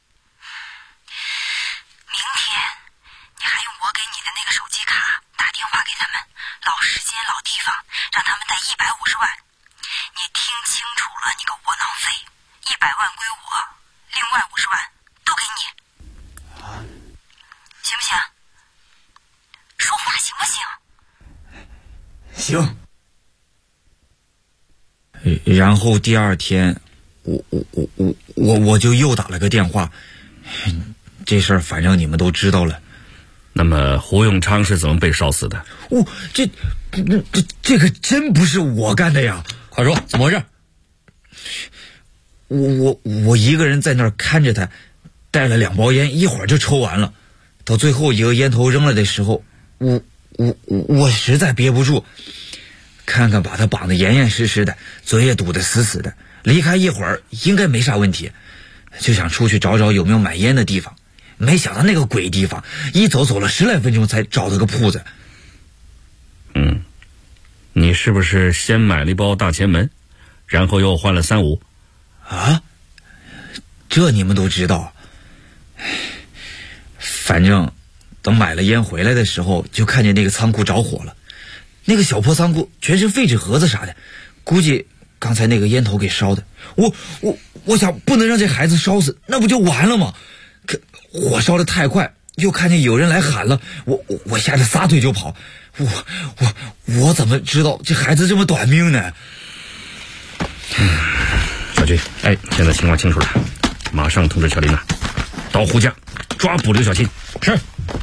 明天你还用我给你的那个手机卡打电话给他们，老时间老地方，让他们带150万。你听清楚了，你个窝囊废，100万归我，另外50万都给你。行不行？说话行不行？ 行。然后第二天，我就又打了个电话，这事儿反正你们都知道了。 那么胡永昌是怎么被烧死的？ 这个真不是我干的呀！ 快说，怎么回事？ 我一个人在那儿看着他，带了2包烟，一会儿就抽完了。到最后一个烟头扔了的时候，我实在憋不住，看看把他绑得严严实实的，嘴也堵得死死的，离开一会儿应该没啥问题，就想出去找找有没有买烟的地方。没想到那个鬼地方，一走了10来分钟才找到个铺子。 你是不是先买了一包大前门，然后又换了3-5？ 啊？这你们都知道？反正等买了烟回来的时候，就看见那个仓库着火了。那个小破仓库全是废纸盒子啥的，估计刚才那个烟头给烧的。我想不能让这孩子烧死，那不就完了吗？可火烧得太快，又看见有人来喊了，我吓得撒腿就跑。我怎么知道这孩子这么短命呢？ 小军，现在情况清楚了，马上通知乔丽娜到胡家抓捕刘小琴。是。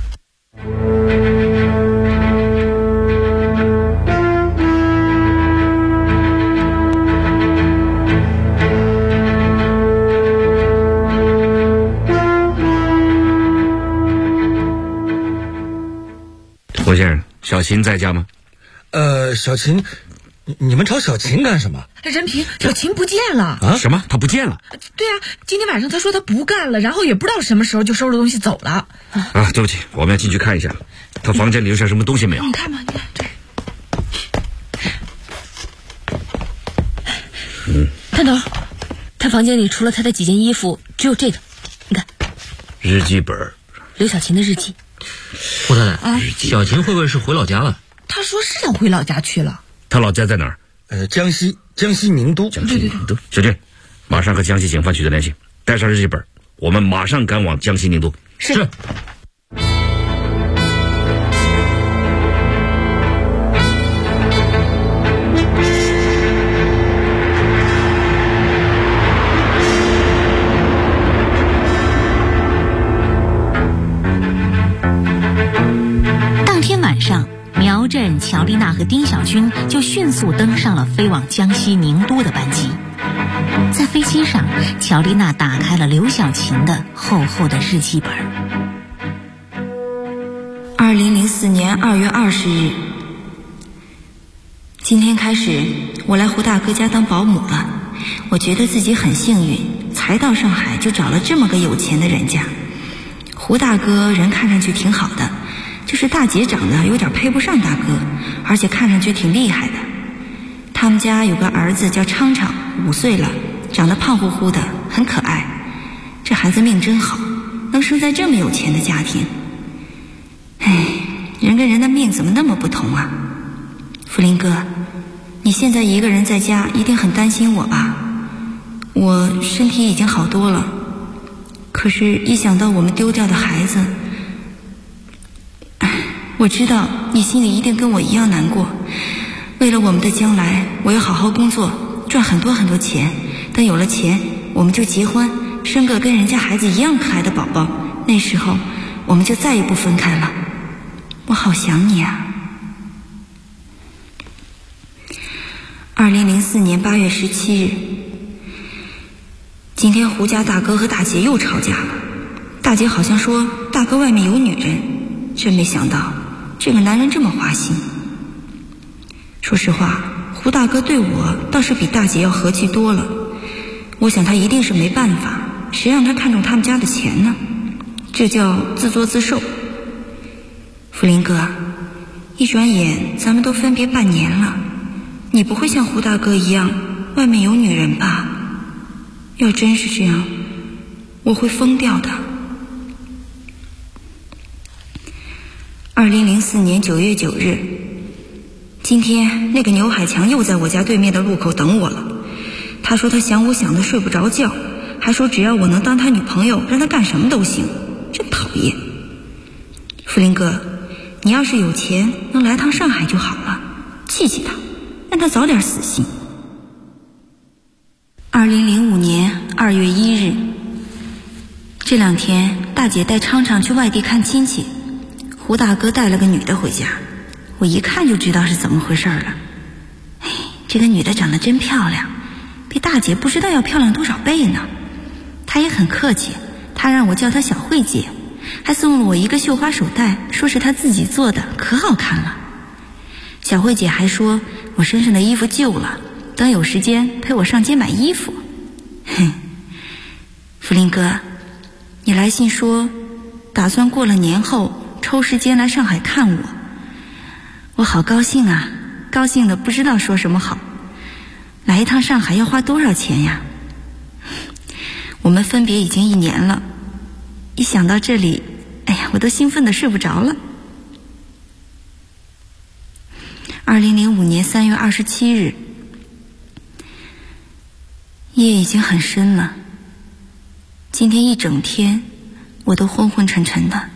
胡先生，小琴在家吗？ 小琴，你们找小琴干什么？ 任平，小琴不见了啊？什么？她不见了？ 对啊，今天晚上她说她不干了，然后也不知道什么时候就收拾东西走了。 啊，对不起，我们要进去看一下，她房间里留下什么东西没有？ 你看吧，你看这。 探头，她房间里除了她的几件衣服，只有这个，你看。 日记本， 刘小琴的日记。 胡太太，小琴会不会是回老家了？ 她说是要回老家去了。 她老家在哪儿？ 江西宁都。 江西宁都。小军，马上和江西警方取得联系，带上日记本，我们马上赶往江西宁都。 是。 当天晚上，苗振、乔丽娜和丁小军就迅速登上了飞往江西宁都的班机。在飞机上，乔丽娜打开了刘小琴的厚厚的日记本。 2004年2月20日，今天开始，我来胡大哥家当保姆了。我觉得自己很幸运，才到上海就找了这么个有钱的人家。胡大哥人看上去挺好的，就是大姐长得有点配不上大哥，而且看上去挺厉害的。他们家有个儿子叫昌昌，5岁了，长得胖乎乎的，很可爱。这孩子命真好，能生在这么有钱的家庭。唉，人跟人的命怎么那么不同啊？福林哥，你现在一个人在家，一定很担心我吧？我身体已经好多了，可是一想到我们丢掉的孩子，我知道你心里一定跟我一样难过。为了我们的将来，我要好好工作，赚很多很多钱。等有了钱，我们就结婚，生个跟人家孩子一样可爱的宝宝。那时候，我们就再也不分开了。我好想你啊。2004年8月17日，今天胡家大哥和大姐又吵架了。大姐好像说大哥外面有女人， 真没想到这个男人这么花心。说实话，胡大哥对我倒是比大姐要和气多了。我想他一定是没办法，谁让他看中他们家的钱呢？这叫自作自受。福林哥，一转眼咱们都分别半年了，你不会像胡大哥一样外面有女人吧？要真是这样，我会疯掉的。2004年9月9日，今天那个牛海强又在我家对面的路口等我了。他说他想我想得睡不着觉，还说只要我能当他女朋友，让他干什么都行，真讨厌。福林哥，你要是有钱，能来趟上海就好了，气气他，让他早点死心。2005年2月1日，这2天大姐带昌昌去外地看亲戚，胡大哥带了个女的回家，我一看就知道是怎么回事了。这个女的长得真漂亮，比大姐不知道要漂亮多少倍呢。她也很客气，她让我叫她小慧姐，还送了我一个绣花手袋，说是她自己做的，可好看了。小慧姐还说我身上的衣服旧了，等有时间陪我上街买衣服。福林哥，你来信说打算过了年后抽时间来上海看我，我好高兴啊，高兴的不知道说什么好。来一趟上海要花多少钱呀？我们分别已经1年了，一想到这里，哎呀，我都兴奋的睡不着了。2005年3月27日，夜已经很深了，今天一整天我都昏昏沉沉的。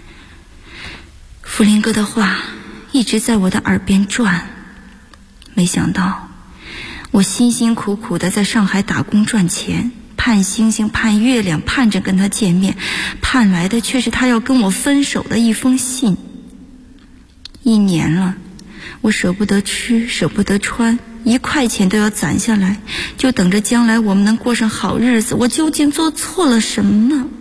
福林哥的话一直在我的耳边转，没想到我辛辛苦苦的在上海打工赚钱，盼星星盼月亮，盼着跟他见面，盼来的却是他要跟我分手的一封信。1年了，我舍不得吃，舍不得穿，1块钱都要攒下来，就等着将来我们能过上好日子。我究竟做错了什么呢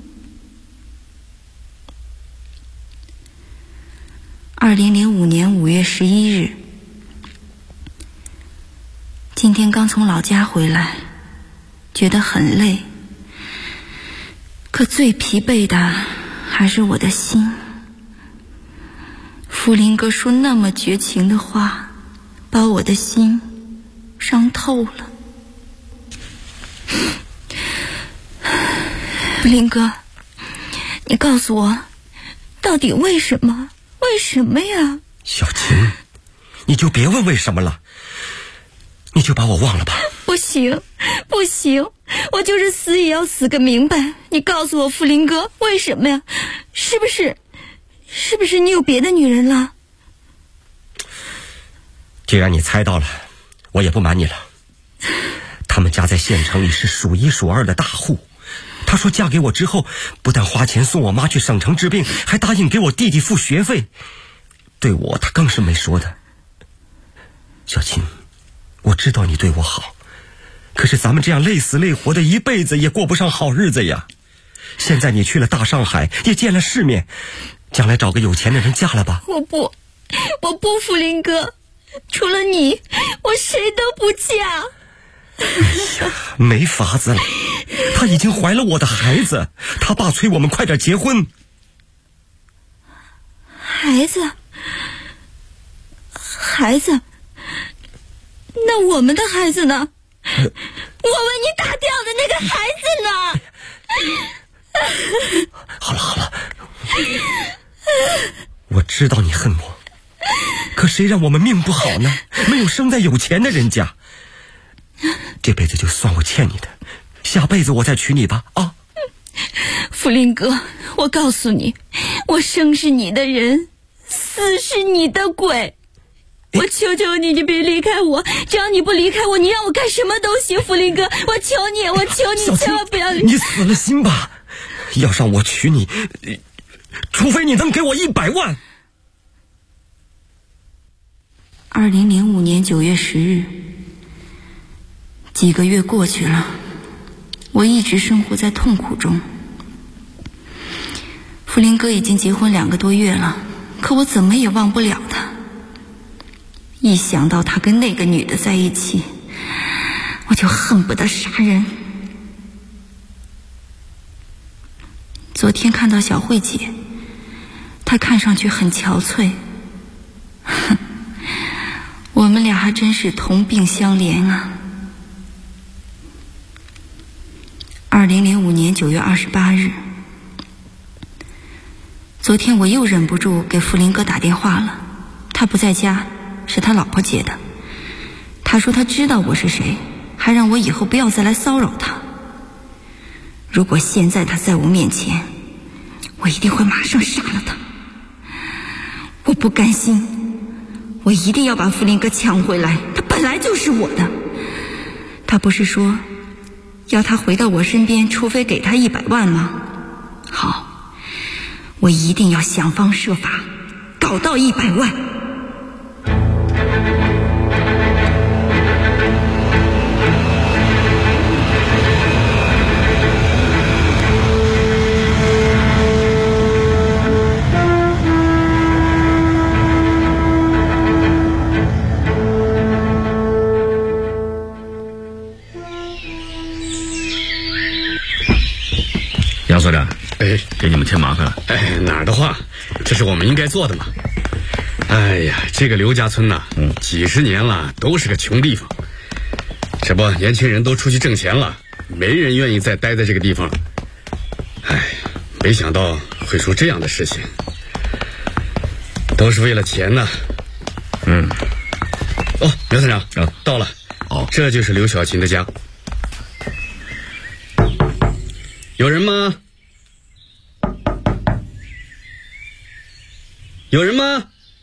？2005年5月11日，今天刚从老家回来，觉得很累，可最疲惫的还是我的心。福林哥说那么绝情的话，把我的心伤透了。福林哥，你告诉我，到底为什么？为什么呀？ 小琴，你就别问为什么了，你就把我忘了吧。 不行，不行，我就是死也要死个明白。你告诉我，福林哥，为什么呀？是不是你有别的女人了？ 既然你猜到了，我也不瞒你了。他们家在县城里是数1数2的大户。他说嫁给我之后，不但花钱送我妈去省城治病，还答应给我弟弟付学费。对我他更是没说的。小琴，我知道你对我好，可是咱们这样累死累活的一辈子也过不上好日子呀。现在你去了大上海，也见了世面，将来找个有钱的人嫁了吧。 我不，福林哥，除了你，我谁都不嫁。 哎呀，没法子了，她已经怀了我的孩子，她爸催我们快点结婚。 孩子，那我们的孩子呢？我为你打掉的那个孩子呢？ 好了，我知道你恨我，可谁让我们命不好呢？没有生在有钱的人家。这辈子就算我欠你的，下辈子我再娶你吧啊！ 福林哥，我告诉你，我生是你的人，死是你的鬼。我求求你，你别离开我，只要你不离开我，你让我干什么都行。福林哥，我求你，千万不要离开。 你死了心吧，要让我娶你，除非你能给我100万。 2005年9月10日，几个月过去了，我一直生活在痛苦中。 福林哥已经结婚2个多月了，可我怎么也忘不了他。一想到他跟那个女的在一起，我就恨不得杀人。昨天看到小慧姐，她看上去很憔悴。我们俩还真是同病相怜啊。2005年9月28日，昨天我又忍不住给福林哥打电话了，他不在家，是他老婆接的。他说他知道我是谁，还让我以后不要再来骚扰他。如果现在他在我面前，我一定会马上杀了他。我不甘心，我一定要把福林哥抢回来，他本来就是我的。他不是说要他回到我身边，除非给他100万吗？好，我一定要想方设法搞到100万。 杨所长，给你们添麻烦了。 哪儿的话，这是我们应该做的嘛。哎呀，这个刘家村呐，几十年了都是个穷地方。这不，年轻人都出去挣钱了，没人愿意再待在这个地方。没想到会出这样的事情，都是为了钱呐。刘村长，到了。这就是刘小琴的家。有人吗？有人吗？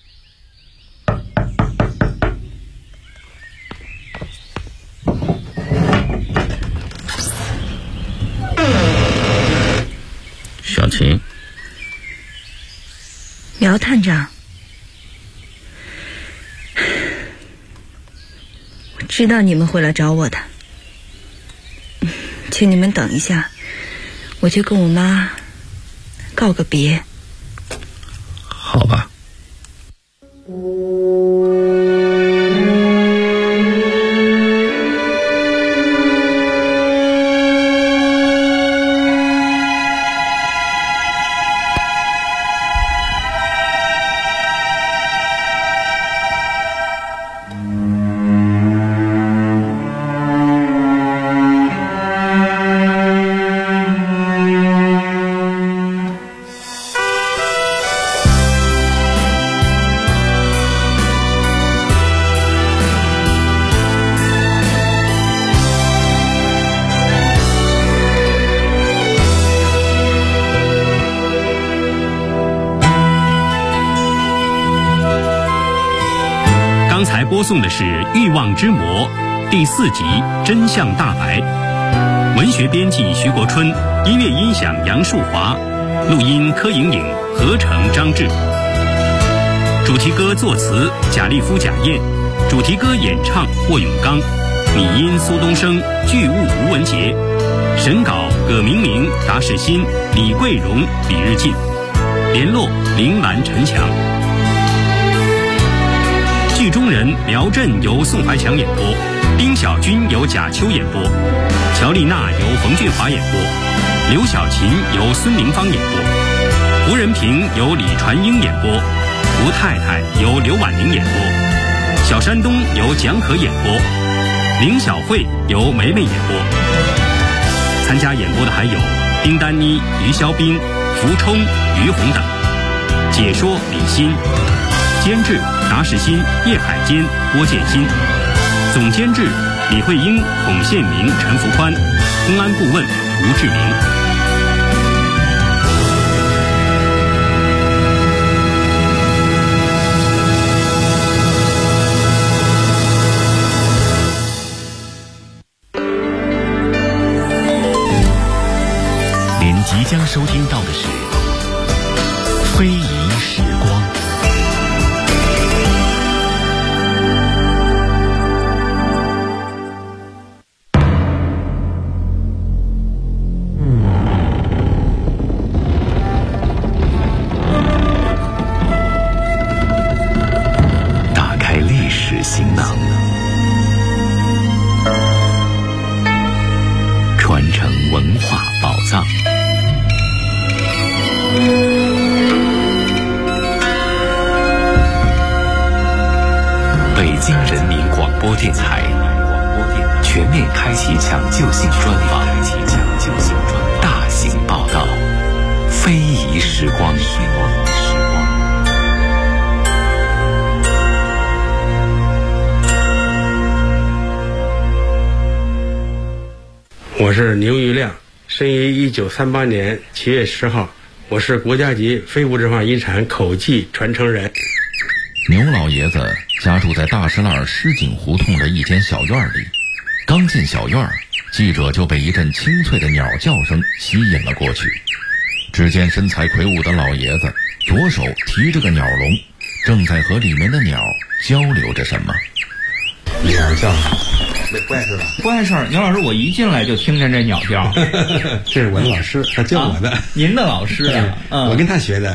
小琴。 苗探长，我知道你们会来找我的，请你们等一下，我去跟我妈告个别。 好吧。 刚才播送的是《欲望之魔》第4集《真相大白》，文学编辑徐国春，音乐音响杨树华，录音柯莹莹，合成张志。主题歌作词贾立夫、贾燕，主题歌演唱霍永刚，拟音苏东升，剧务吴文杰，审稿葛明明、达世新、李桂荣、李日进，联络铃兰、陈强。剧中人苗震由宋怀强演播，丁小军由贾秋演播，乔丽娜由冯俊华演播，刘小琴由孙明芳演播，胡仁平由李传英演播，吴太太由刘婉玲演播，小山东由蒋可演播，林小慧由梅梅演播。参加演播的还有丁丹妮、于肖斌、福冲、于红等。解说李欣，监制达世新、叶海坚、郭建新，总监制李慧英、孔宪明、陈福宽，公安顾问吴志明。 您即将收听到的是《非遗时光》。 京人民广播电台全面开启抢救性专访，大型报道，非遗时光。 我是牛玉亮，生于1938年7月10号，我是国家级非物质文化遗产口技传承人。 牛老爷子家住在大石栏石井胡同的一间小院里，刚进小院，记者就被一阵清脆的鸟叫声吸引了过去。只见身材魁梧的老爷子左手提着个鸟笼，正在和里面的鸟交流着什么。 鸟叫没怪事吧？ 怪事儿，牛老师，我一进来就听见这鸟叫。 这是我的老师，他教我的。 您的老师啊？ 我跟他学的。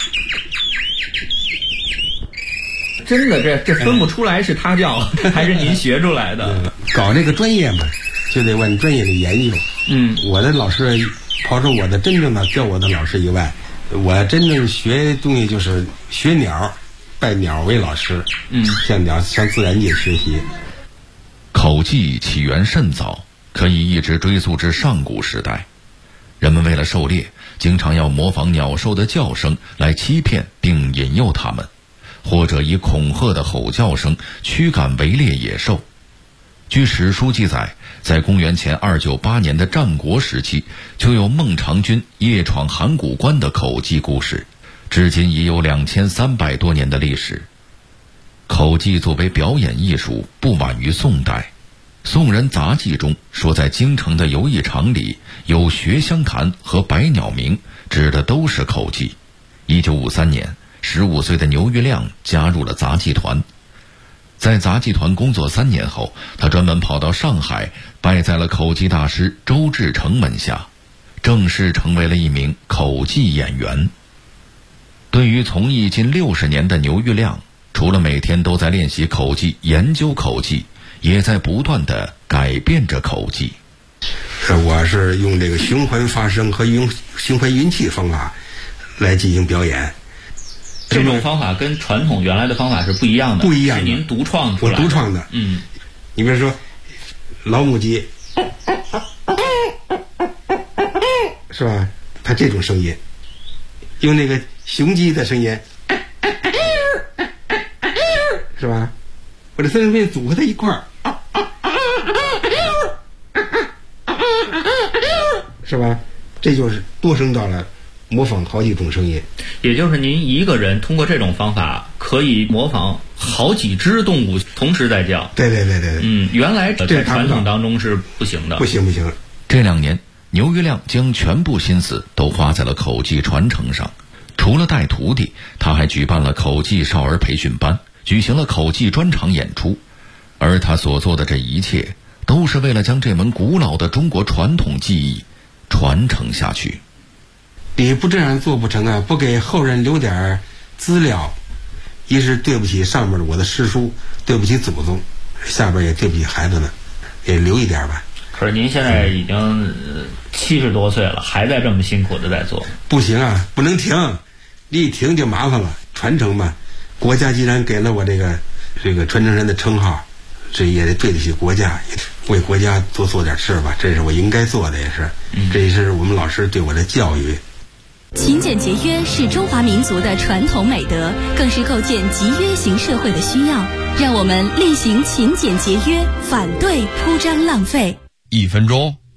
真的，这分不出来是他叫还是您学出来的。 搞这个专业嘛，就得往专业里研究。我的老师，刨除我的真正的教我的老师以外，我真正学东西就是学鸟，拜鸟为老师。向鸟向自然界学习。 口技起源甚早，可以一直追溯至上古时代。人们为了狩猎，经常要模仿鸟兽的叫声来欺骗并引诱它们，或者以恐吓的吼叫声驱赶围猎野兽。据史书记载，在公元前298年的战国时期，就有孟尝君夜闯函谷关的口技故事，至今已有2300多年的历史。口技作为表演艺术，不晚于宋代。宋人杂记中说，在京城的游艺场里有学香坛和百鸟鸣，指的都是口技。1953年，15岁的牛玉亮加入了杂技团。在杂技团工作3年后，他专门跑到上海，拜在了口技大师周志成门下，正式成为了一名口技演员。对于从艺近60年的牛玉亮，除了每天都在练习口技、研究口技，也在不断地改变着口技。 我是用这个循环发声和用循环运气方法来进行表演。 这种方法跟传统原来的方法是不一样的， 不一样的， 是您独创出来的。 我独创的。你比如说老母鸡，是吧？它这种声音，用那个雄鸡的声音，是吧？我这三声音组合在一块儿，是吧？这就是多声道了，模仿好几种声音。 也就是您一个人通过这种方法可以模仿好几只动物同时在叫。 对。 原来在传统当中是不行的。 不行。 这2年，牛玉亮将全部心思都花在了口技传承上。除了带徒弟，他还举办了口技少儿培训班，举行了口技专场演出。而他所做的这一切，都是为了将这门古老的中国传统技艺传承下去。 你不这样做不成啊！不给后人留点资料，一是对不起上面的我的师叔，对不起祖宗，下边也对不起孩子们，也留一点吧。 可是您现在已经70多岁了，还在这么辛苦的在做。 不行啊，不能停，你一停就麻烦了。传承嘛，国家既然给了我这个传承人的称号，这也得对得起国家，为国家多做点事吧，这是我应该做的，也是，这也是我们老师对我的教育。 勤俭节约是中华民族的传统美德，更是构建集约型社会的需要。让我们厉行勤俭节约，反对铺张浪费。 1分钟